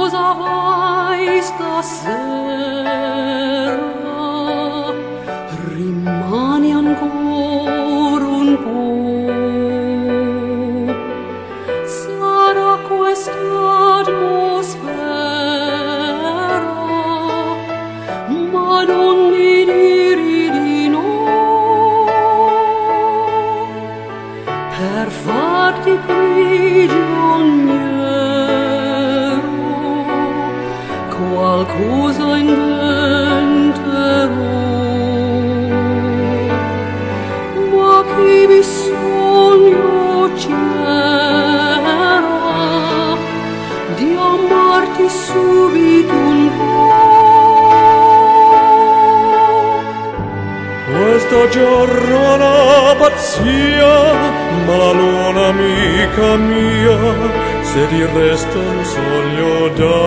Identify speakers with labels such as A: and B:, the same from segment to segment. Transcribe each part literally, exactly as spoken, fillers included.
A: cosa vai stasera? Rimani ancora un po'. Sarà questa atmosfera, ma non mi diri di no, per farti prigioniero. Qualcosa inventerò, ma chi bisogno c'era di amarti subito un po'.
B: Questa giornata pazzia, ma la luna amica mia, se ti resta un sogno da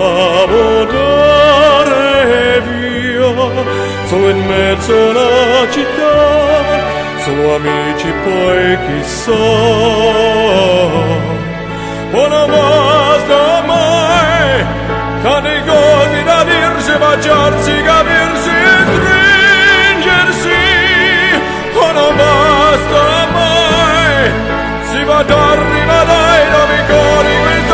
B: volare via, solo in mezzo alla città, solo amici poi chissà. Buona basta mai, tante cose da dirsi, baciarsi, capirsi e stringersi. Buona basta mai, si va d'arriva dai dove cori questo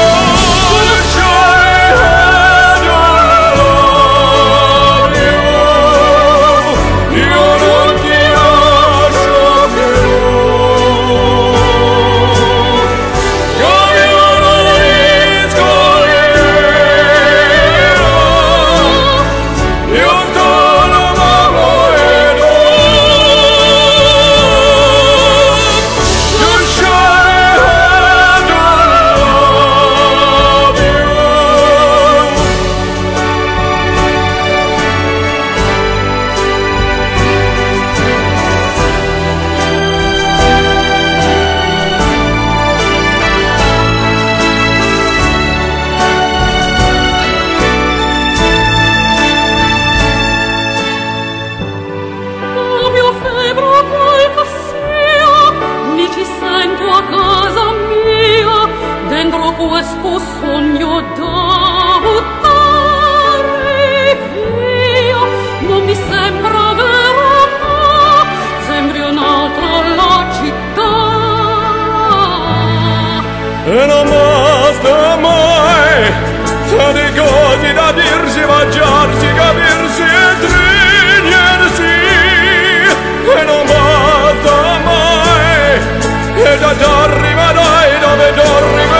A: questo sogno da buttare via. Non mi sembra vero, ma sembri un'altra la città.
B: E non basta mai, tante cose da dirsi, baciarsi, capirsi e stringersi. E non basta mai, e da arriva dai dove dormi